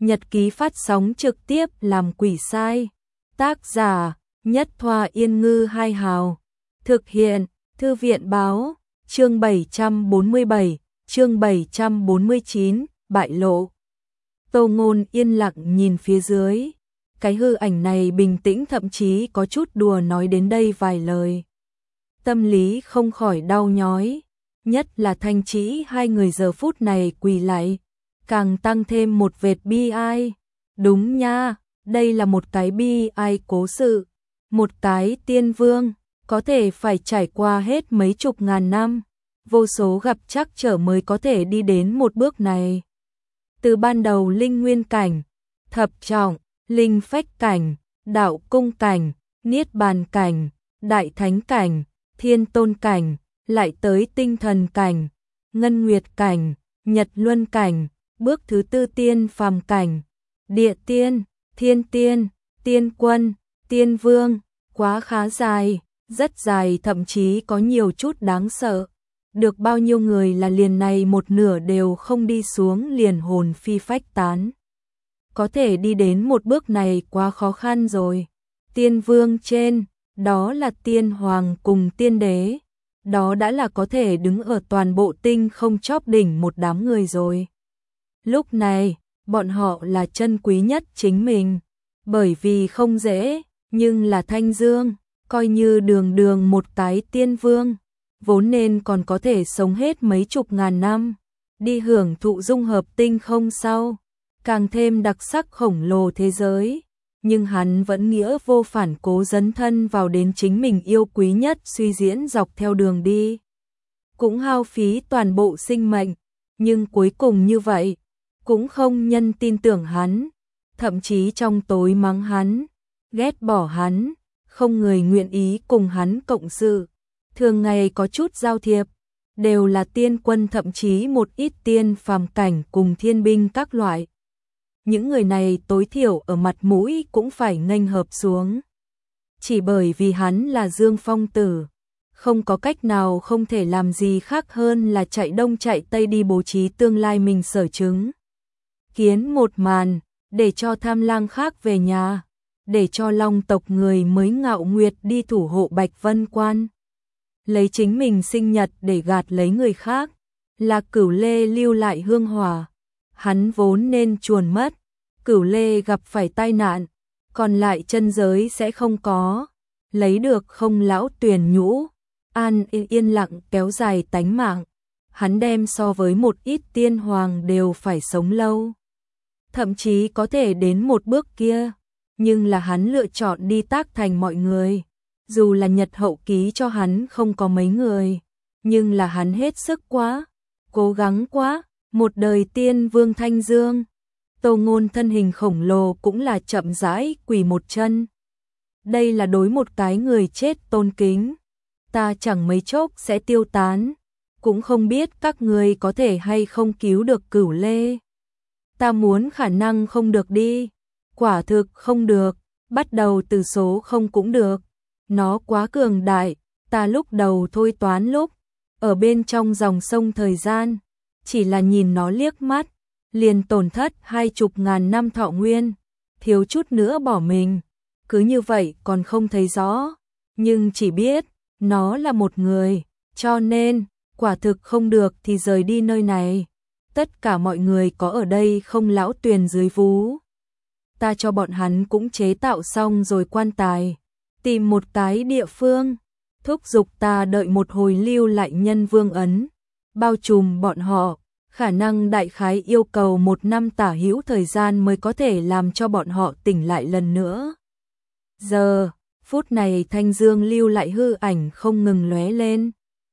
nhật ký phát sóng trực tiếp làm quỷ sai. Tác giả, Nhất Thoa Yên Ngư Hai Hào. Thực hiện, Thư viện Báo. Chương 747, chương 749, bại lộ. Tô Ngôn yên lặng nhìn phía dưới. Cái hư ảnh này bình tĩnh, thậm chí có chút đùa nói đến đây vài lời. Tâm lý không khỏi đau nhói. Nhất là Thanh Trĩ, hai người giờ phút này quỳ lại, càng tăng thêm một vệt bi ai. Đúng nha, đây là một cái bi ai cố sự. Một cái tiên vương, có thể phải trải qua hết mấy chục ngàn năm, vô số gặp trắc trở mới có thể đi đến một bước này. Từ ban đầu linh nguyên cảnh, thập trọng, linh phách cảnh, đạo cung cảnh, niết bàn cảnh, đại thánh cảnh, thiên tôn cảnh, lại tới tinh thần cảnh, ngân nguyệt cảnh, nhật luân cảnh, bước thứ tư tiên phàm cảnh, địa tiên, thiên tiên, tiên quân, tiên vương, quá khá dài, rất dài, thậm chí có nhiều chút đáng sợ. Được bao nhiêu người là liền này một nửa đều không đi xuống liền hồn phi phách tán. Có thể đi đến một bước này quá khó khăn rồi. Tiên vương trên, đó là tiên hoàng cùng tiên đế. Đó đã là có thể đứng ở toàn bộ tinh không chóp đỉnh một đám người rồi. Lúc này, bọn họ là chân quý nhất chính mình. Bởi vì không dễ, nhưng là Thanh Dương, coi như đường đường một cái tiên vương, vốn nên còn có thể sống hết mấy chục ngàn năm, đi hưởng thụ dung hợp tinh không sau, càng thêm đặc sắc khổng lồ thế giới. Nhưng hắn vẫn nghĩa vô phản cố dấn thân vào đến chính mình yêu quý nhất suy diễn dọc theo đường đi. Cũng hao phí toàn bộ sinh mệnh, nhưng cuối cùng như vậy, cũng không nhân tin tưởng hắn, thậm chí trong tối mắng hắn, ghét bỏ hắn, không người nguyện ý cùng hắn cộng sự. Thường ngày có chút giao thiệp, đều là tiên quân, thậm chí một ít tiên phàm cảnh cùng thiên binh các loại. Những người này tối thiểu ở mặt mũi cũng phải nghênh hợp xuống. Chỉ bởi vì hắn là Dương Phong tử, không có cách nào, không thể làm gì khác hơn là chạy đông chạy tây đi bố trí tương lai mình sở chứng. Kiến một màn, để cho tham lang khác về nhà, để cho Long tộc người mới Ngạo Nguyệt đi thủ hộ Bạch Vân Quan. Lấy chính mình sinh nhật để gạt lấy người khác, là Cửu Lê lưu lại hương hỏa. Hắn vốn nên chuồn mất, Cửu Lê gặp phải tai nạn, còn lại chân giới sẽ không có, lấy được không lão Tuyền Nhũ, an yên lặng kéo dài tánh mạng. Hắn đem so với một ít tiên hoàng đều phải sống lâu, thậm chí có thể đến một bước kia, nhưng là hắn lựa chọn đi tác thành mọi người. Dù là Nhật hậu ký cho hắn không có mấy người, nhưng là hắn hết sức quá, cố gắng quá. Một đời tiên vương Thanh Dương, Tô Ngôn thân hình khổng lồ cũng là chậm rãi quỳ một chân. Đây là đối một cái người chết tôn kính. Ta chẳng mấy chốc sẽ tiêu tán, cũng không biết các người có thể hay không cứu được Cửu Lê. Ta muốn khả năng không được đi, quả thực không được, bắt đầu từ số không cũng được. Nó quá cường đại, ta lúc đầu thôi toán lúc ở bên trong dòng sông thời gian, chỉ là nhìn nó liếc mắt, liền tổn thất 20.000 năm thọ nguyên, thiếu chút nữa bỏ mình. Cứ như vậy còn không thấy rõ, nhưng chỉ biết nó là một người, cho nên quả thực không được thì rời đi nơi này. Tất cả mọi người có ở đây không lão Tuyền dưới vú, ta cho bọn hắn cũng chế tạo xong rồi quan tài. Tìm một cái địa phương, thúc giục ta đợi một hồi lưu lại nhân vương ấn, bao trùm bọn họ, khả năng đại khái yêu cầu 1 năm tả hữu thời gian mới có thể làm cho bọn họ tỉnh lại lần nữa. Giờ, phút này Thanh Dương lưu lại hư ảnh không ngừng lóe lên,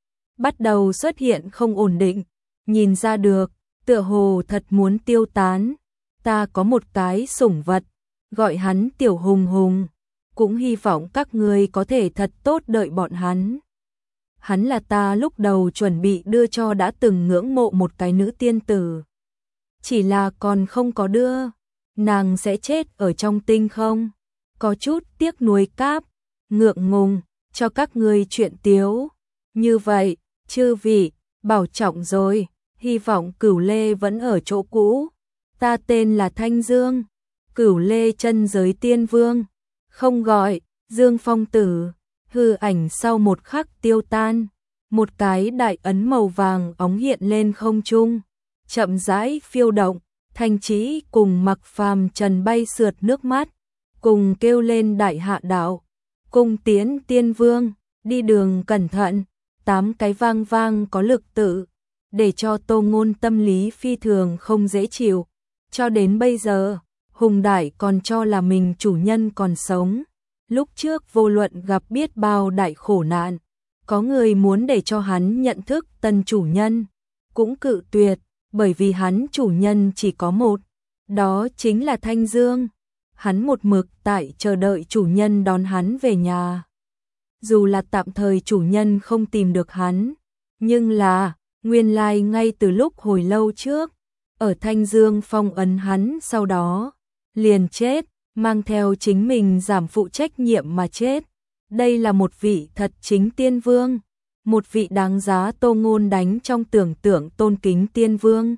bắt đầu xuất hiện không ổn định, nhìn ra được, tựa hồ thật muốn tiêu tán. Ta có một cái sủng vật, gọi hắn Tiểu Hùng Hùng, cũng hy vọng các ngươi có thể thật tốt đợi bọn hắn. Hắn là ta lúc đầu chuẩn bị đưa cho đã từng ngưỡng mộ một cái nữ tiên tử. Chỉ là còn không có đưa, nàng sẽ chết ở trong tinh không. Có chút tiếc nuối cáp, ngượng ngùng, cho các ngươi chuyện tiếu. Như vậy, chư vị, bảo trọng rồi, hy vọng Cửu Lê vẫn ở chỗ cũ. Ta tên là Thanh Dương, Cửu Lê chân giới tiên vương, không gọi Dương Phong tử. Hư ảnh sau một khắc tiêu tan, một cái đại ấn màu vàng óng hiện lên không trung, chậm rãi phiêu động. Thanh Chí cùng Mặc Phàm Trần bay sượt nước mắt, cùng kêu lên đại hạ đạo, cung tiến tiên vương, đi đường cẩn thận. 8 cái vang vang có lực tự, để cho Tô Ngôn tâm lý phi thường không dễ chịu. Cho đến bây giờ, Hùng Đại còn cho là mình chủ nhân còn sống. Lúc trước vô luận gặp biết bao đại khổ nạn, có người muốn để cho hắn nhận thức tân chủ nhân, cũng cự tuyệt, bởi vì hắn chủ nhân chỉ có một, đó chính là Thanh Dương. Hắn một mực tại chờ đợi chủ nhân đón hắn về nhà. Dù là tạm thời chủ nhân không tìm được hắn, nhưng là, nguyên lai ngay từ lúc hồi lâu trước, ở Thanh Dương phong ấn hắn sau đó, liền chết, mang theo chính mình giảm phụ trách nhiệm mà chết. Đây là một vị thật chính tiên vương, một vị đáng giá Tô Ngôn đánh trong tưởng tượng tôn kính tiên vương.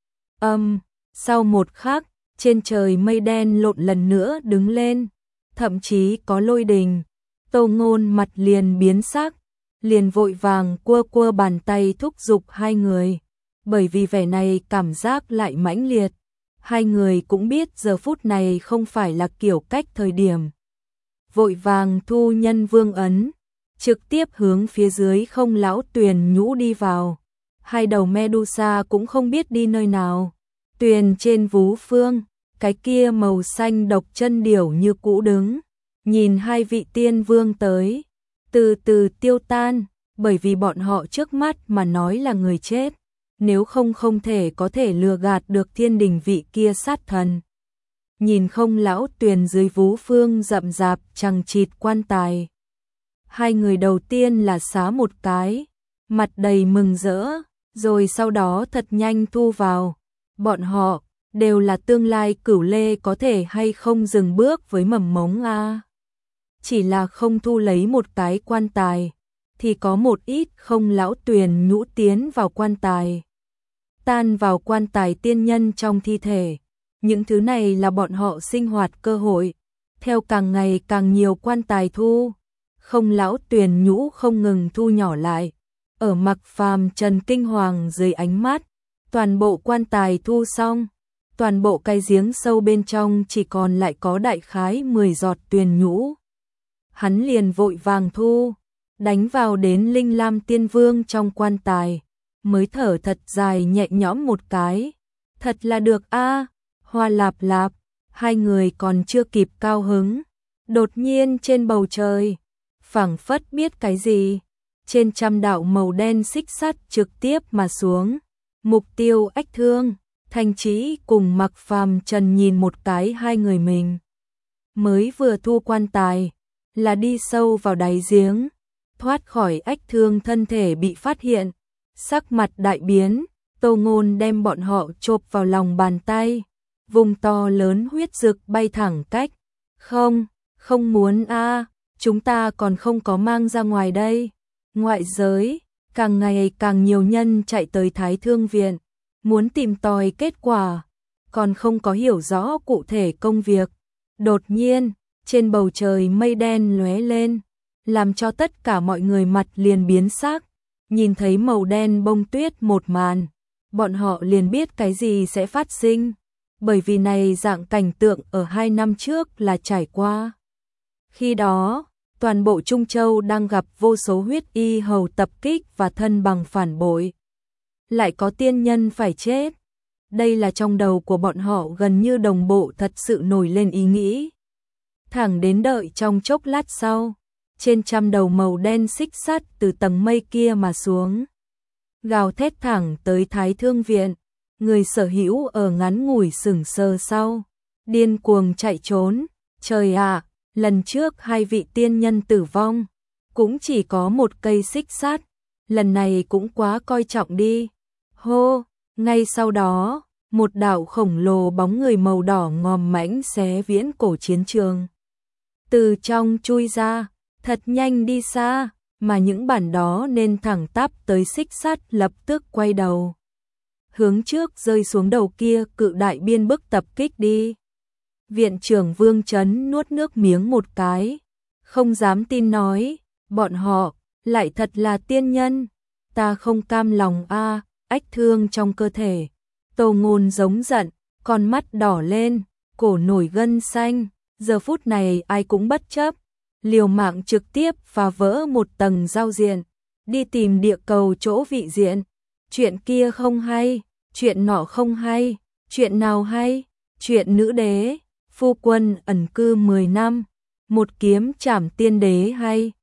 Sau một khắc, trên trời mây đen lộn lần nữa đứng lên, thậm chí có lôi đình. Tô Ngôn mặt liền biến sắc, liền vội vàng cua cua bàn tay thúc giục hai người, bởi vì vẻ này cảm giác lại mãnh liệt. Hai người cũng biết giờ phút này không phải là kiểu cách thời điểm. Vội vàng thu nhân vương ấn, trực tiếp hướng phía dưới không lão tuyền nhũ đi vào. Hai đầu Medusa cũng không biết đi nơi nào. Tuyền trên vú phương, cái kia màu xanh độc chân điểu như cũ đứng, nhìn hai vị tiên vương tới, từ từ tiêu tan, bởi vì bọn họ trước mắt mà nói là người chết, nếu không không thể có thể lừa gạt được thiên đình vị kia sát thần. Nhìn không lão tuyền dưới vú phương rậm rạp chằng chịt quan tài. Hai người đầu tiên là xá một cái, mặt đầy mừng rỡ, rồi sau đó thật nhanh thu vào. Bọn họ đều là tương lai Cửu Lê có thể hay không dừng bước với mầm mống a. Chỉ là không thu lấy một cái quan tài, thì có một ít không lão tuyền nhũ tiến vào quan tài. Tan vào quan tài tiên nhân trong thi thể. Những thứ này là bọn họ sinh hoạt cơ hội. Theo càng ngày càng nhiều quan tài thu, không lão tuyền nhũ không ngừng thu nhỏ lại. Ở Mặc Phàm Trần kinh hoàng dưới ánh mắt, toàn bộ quan tài thu xong, toàn bộ cái giếng sâu bên trong chỉ còn lại có đại khái 10 giọt tuyền nhũ. Hắn liền vội vàng thu, đánh vào đến Linh Lam Tiên Vương trong quan tài, mới thở thật dài nhẹ nhõm một cái. Thật là được a. Hoa lạp lạp, hai người còn chưa kịp cao hứng, đột nhiên trên bầu trời, phảng phất biết cái gì, trên trăm đạo màu đen xích sắt trực tiếp mà xuống. Mục tiêu Ách Thương, Thanh Chí cùng Mặc Phàm Trần nhìn một cái hai người mình. Mới vừa thu quan tài, là đi sâu vào đáy giếng, thoát khỏi Ách Thương thân thể bị phát hiện, sắc mặt đại biến. Tô Ngôn đem bọn họ chộp vào lòng bàn tay, vùng to lớn huyết dực bay thẳng cách. Không muốn a, chúng ta còn không có mang ra ngoài đây. Ngoại giới, càng ngày càng nhiều nhân chạy tới Thái Thương Viện, muốn tìm tòi kết quả, còn không có hiểu rõ cụ thể công việc. Đột nhiên, trên bầu trời mây đen lóe lên, làm cho tất cả mọi người mặt liền biến sắc, nhìn thấy màu đen bông tuyết một màn, bọn họ liền biết cái gì sẽ phát sinh, bởi vì này dạng cảnh tượng ở 2 năm trước là trải qua. Khi đó, toàn bộ Trung Châu đang gặp vô số huyết y hầu tập kích và thân bằng phản bội. Lại có tiên nhân phải chết. Đây là trong đầu của bọn họ gần như đồng bộ thật sự nổi lên ý nghĩ. Thẳng đến đợi trong chốc lát sau, trên trăm đầu màu đen xích sắt từ tầng mây kia mà xuống, gào thét thẳng tới Thái Thương Viện. Người sở hữu ở ngắn ngủi sững sờ sau, điên cuồng chạy trốn. Trời ạ, lần trước hai vị tiên nhân tử vong, cũng chỉ có một cây xích sắt, lần này cũng quá coi trọng đi. Hô, ngay sau đó, một đạo khổng lồ bóng người màu đỏ ngòm mãnh xé viễn cổ chiến trường. Từ trong chui ra, thật nhanh đi xa, mà những bản đó nên thẳng tắp tới xích sắt lập tức quay đầu. hướng trước rơi xuống đầu kia cự đại biên bức tập kích đi. Viện trưởng Vương Chấn nuốt nước miếng một cái, không dám tin nói, bọn họ lại thật là tiên nhân, ta không cam lòng a, ách thương trong cơ thể. Tô Ngôn giống giận, con mắt đỏ lên, cổ nổi gân xanh, giờ phút này ai cũng bất chấp, liều mạng trực tiếp phá vỡ một tầng giao diện, đi tìm địa cầu chỗ vị diện. Chuyện kia không hay, chuyện nọ không hay, chuyện nào hay? Chuyện nữ đế, phu quân ẩn cư 10 năm, một kiếm trảm tiên đế hay?